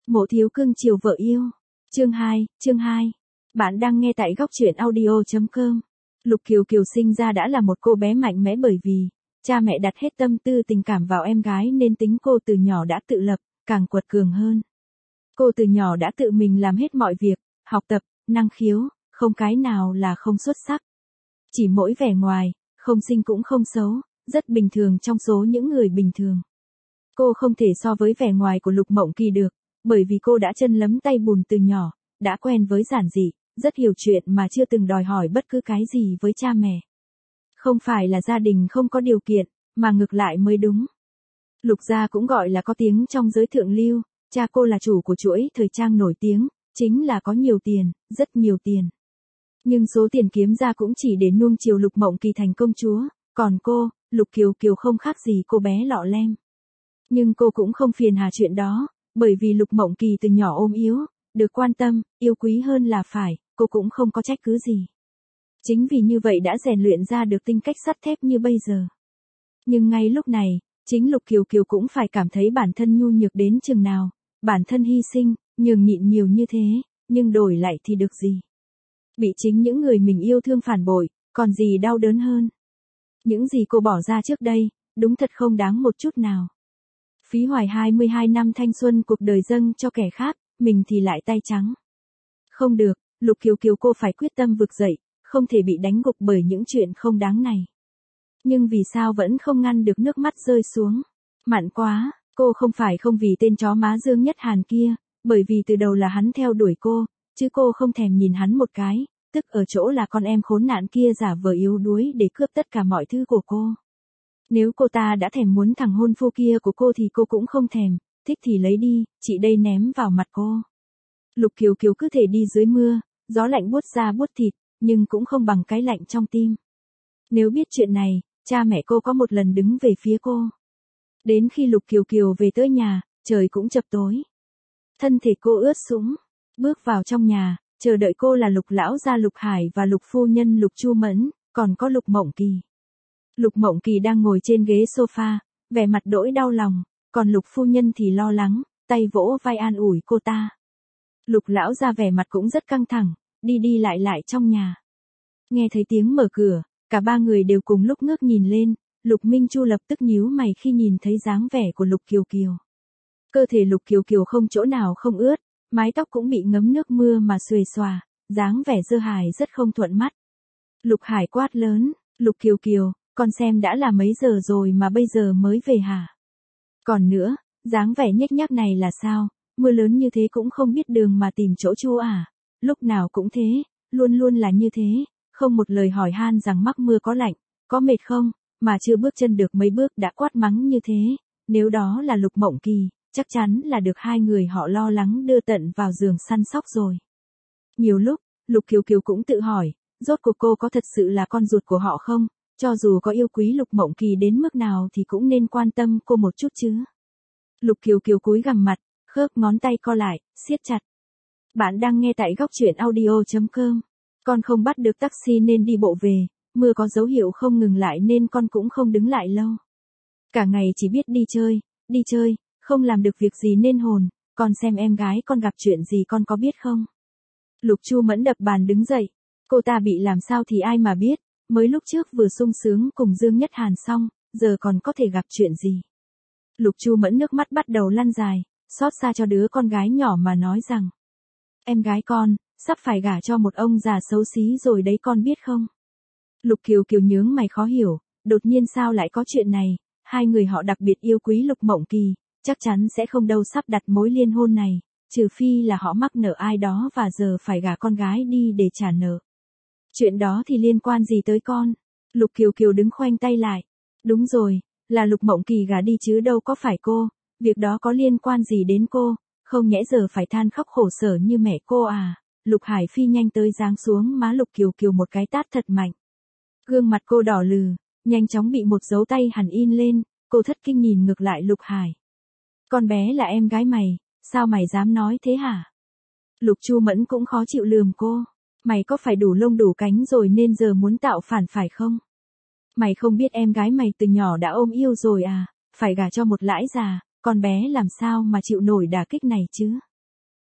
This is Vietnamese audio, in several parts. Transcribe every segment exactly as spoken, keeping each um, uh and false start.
Mộ thiếu cưng chiều vợ yêu. Chương hai, chương hai. Bạn đang nghe tại góc truyện audio.com. Lục Kiều Kiều sinh ra đã là một cô bé mạnh mẽ bởi vì cha mẹ đặt hết tâm tư tình cảm vào em gái nên tính cô từ nhỏ đã tự lập, càng quật cường hơn. Cô từ nhỏ đã tự mình làm hết mọi việc, học tập, năng khiếu, không cái nào là không xuất sắc. Chỉ mỗi vẻ ngoài, không xinh cũng không xấu, rất bình thường trong số những người bình thường. Cô không thể so với vẻ ngoài của Lục Mộng Kỳ được, bởi vì cô đã chân lấm tay bùn từ nhỏ, đã quen với giản dị, rất hiểu chuyện mà chưa từng đòi hỏi bất cứ cái gì với cha mẹ. Không phải là gia đình không có điều kiện, mà ngược lại mới đúng. Lục gia cũng gọi là có tiếng trong giới thượng lưu, cha cô là chủ của chuỗi thời trang nổi tiếng, chính là có nhiều tiền, rất nhiều tiền. Nhưng số tiền kiếm ra cũng chỉ để nuông chiều Lục Mộng Kỳ thành công chúa, còn cô, Lục Kiều Kiều không khác gì cô bé lọ lem. Nhưng cô cũng không phiền hà chuyện đó, bởi vì Lục Mộng Kỳ từ nhỏ ôm yếu, được quan tâm, yêu quý hơn là phải, cô cũng không có trách cứ gì. Chính vì như vậy đã rèn luyện ra được tính cách sắt thép như bây giờ. Nhưng ngay lúc này, chính Lục Kiều Kiều cũng phải cảm thấy bản thân nhu nhược đến chừng nào, bản thân hy sinh, nhường nhịn nhiều như thế, nhưng đổi lại thì được gì. Bị chính những người mình yêu thương phản bội, còn gì đau đớn hơn. Những gì cô bỏ ra trước đây, đúng thật không đáng một chút nào. Phí hoài hai mươi hai năm thanh xuân cuộc đời dâng cho kẻ khác, mình thì lại tay trắng. Không được, Lục Kiều Kiều cô phải quyết tâm vực dậy, không thể bị đánh gục bởi những chuyện không đáng này. Nhưng vì sao vẫn không ngăn được nước mắt rơi xuống? Mặn quá, cô không phải không vì tên chó má Dương Nhất Hàn kia, bởi vì từ đầu là hắn theo đuổi cô, chứ cô không thèm nhìn hắn một cái, tức ở chỗ là con em khốn nạn kia giả vờ yếu đuối để cướp tất cả mọi thứ của cô. Nếu cô ta đã thèm muốn thằng hôn phu kia của cô thì cô cũng không thèm, thích thì lấy đi, chị đây ném vào mặt cô. Lục Kiều Kiều cứ thể đi dưới mưa, gió lạnh buốt da buốt thịt, nhưng cũng không bằng cái lạnh trong tim. Nếu biết chuyện này, cha mẹ cô có một lần đứng về phía cô. Đến khi Lục Kiều Kiều về tới nhà, trời cũng chập tối. Thân thể cô ướt sũng, bước vào trong nhà, chờ đợi cô là Lục lão gia Lục Hải và Lục phu nhân Lục Chu Mẫn, còn có Lục Mộng Kỳ. Lục Mộng Kỳ đang ngồi trên ghế sofa, vẻ mặt đỗi đau lòng, còn Lục phu nhân thì lo lắng, tay vỗ vai an ủi cô ta. Lục lão gia vẻ mặt cũng rất căng thẳng, đi đi lại lại trong nhà. Nghe thấy tiếng mở cửa, cả ba người đều cùng lúc ngước nhìn lên, Lục Minh Chu lập tức nhíu mày khi nhìn thấy dáng vẻ của Lục Kiều Kiều. Cơ thể Lục Kiều Kiều không chỗ nào không ướt, mái tóc cũng bị ngấm nước mưa mà xuề xòa, dáng vẻ dơ hài rất không thuận mắt. Lục Hải quát lớn, Lục Kiều Kiều, con xem đã là mấy giờ rồi mà bây giờ mới về hả? Còn nữa, dáng vẻ nhếch nhác này là sao, mưa lớn như thế cũng không biết đường mà tìm chỗ chu à? Lúc nào cũng thế, luôn luôn là như thế, không một lời hỏi han rằng mắc mưa có lạnh, có mệt không, mà chưa bước chân được mấy bước đã quát mắng như thế. Nếu đó là Lục Mộng Kỳ, chắc chắn là được hai người họ lo lắng đưa tận vào giường săn sóc rồi. Nhiều lúc, Lục Kiều Kiều cũng tự hỏi, rốt cuộc cô có thật sự là con ruột của họ không? Cho dù có yêu quý Lục Mộng Kỳ đến mức nào thì cũng nên quan tâm cô một chút chứ. Lục Kiều Kiều cúi gằm mặt, khớp ngón tay co lại, siết chặt. Bạn đang nghe tại góc truyện audio.com. Con không bắt được taxi nên đi bộ về, mưa có dấu hiệu không ngừng lại nên con cũng không đứng lại lâu. Cả ngày chỉ biết đi chơi, đi chơi, không làm được việc gì nên hồn, con xem em gái con gặp chuyện gì con có biết không? Lục Chu Mẫn đập bàn đứng dậy, cô ta bị làm sao thì ai mà biết, mới lúc trước vừa sung sướng cùng Dương Nhất Hàn xong, giờ còn có thể gặp chuyện gì? Lục Chu Mẫn nước mắt bắt đầu lăn dài, xót xa cho đứa con gái nhỏ mà nói rằng, em gái con, sắp phải gả cho một ông già xấu xí rồi đấy con biết không? Lục Kiều Kiều nhướng mày khó hiểu, đột nhiên sao lại có chuyện này, hai người họ đặc biệt yêu quý Lục Mộng Kỳ, chắc chắn sẽ không đâu sắp đặt mối liên hôn này, trừ phi là họ mắc nợ ai đó và giờ phải gả con gái đi để trả nợ. Chuyện đó thì liên quan gì tới con? Lục Kiều Kiều đứng khoanh tay lại. Đúng rồi, là Lục Mộng Kỳ gả đi chứ đâu có phải cô, việc đó có liên quan gì đến cô, không nhẽ giờ phải than khóc khổ sở như mẹ cô à? Lục Hải phi nhanh tới giáng xuống má Lục Kiều Kiều một cái tát thật mạnh. Gương mặt cô đỏ lừ, nhanh chóng bị một dấu tay hằn in lên, cô thất kinh nhìn ngược lại Lục Hải. Con bé là em gái mày, sao mày dám nói thế hả? Lục Chu Mẫn cũng khó chịu lườm cô. Mày có phải đủ lông đủ cánh rồi nên giờ muốn tạo phản phải không? Mày không biết em gái mày từ nhỏ đã ôm yêu rồi à, phải gả cho một lãi già, con bé làm sao mà chịu nổi đả kích này chứ?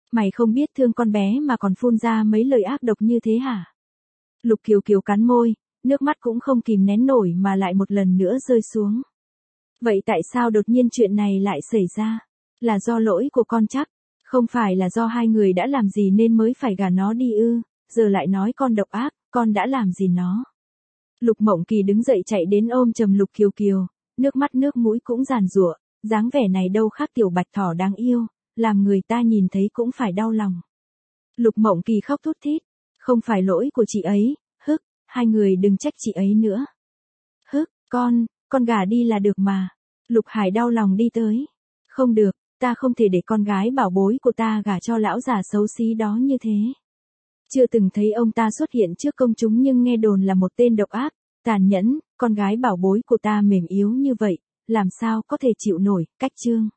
Mày không biết thương con bé mà còn phun ra mấy lời ác độc như thế hả? Lục Kiều Kiều cắn môi, nước mắt cũng không kìm nén nổi mà lại một lần nữa rơi xuống. Vậy tại sao đột nhiên chuyện này lại xảy ra? Là do lỗi của con chắc? Không phải là do hai người đã làm gì nên mới phải gả nó đi ư? Giờ lại nói con độc ác, con đã làm gì nó? Lục Mộng Kỳ đứng dậy chạy đến ôm chầm Lục Kiều Kiều, nước mắt nước mũi cũng giàn giụa, dáng vẻ này đâu khác tiểu bạch thỏ đáng yêu, làm người ta nhìn thấy cũng phải đau lòng. Lục Mộng Kỳ khóc thút thít, không phải lỗi của chị ấy, hức, hai người đừng trách chị ấy nữa. Hức, con, con gả đi là được mà. Lục Hải đau lòng đi tới. Không được, ta không thể để con gái bảo bối của ta gả cho lão già xấu xí đó như thế. Chưa từng thấy ông ta xuất hiện trước công chúng nhưng nghe đồn là một tên độc ác, tàn nhẫn, con gái bảo bối của ta mềm yếu như vậy, làm sao có thể chịu nổi, cách trương.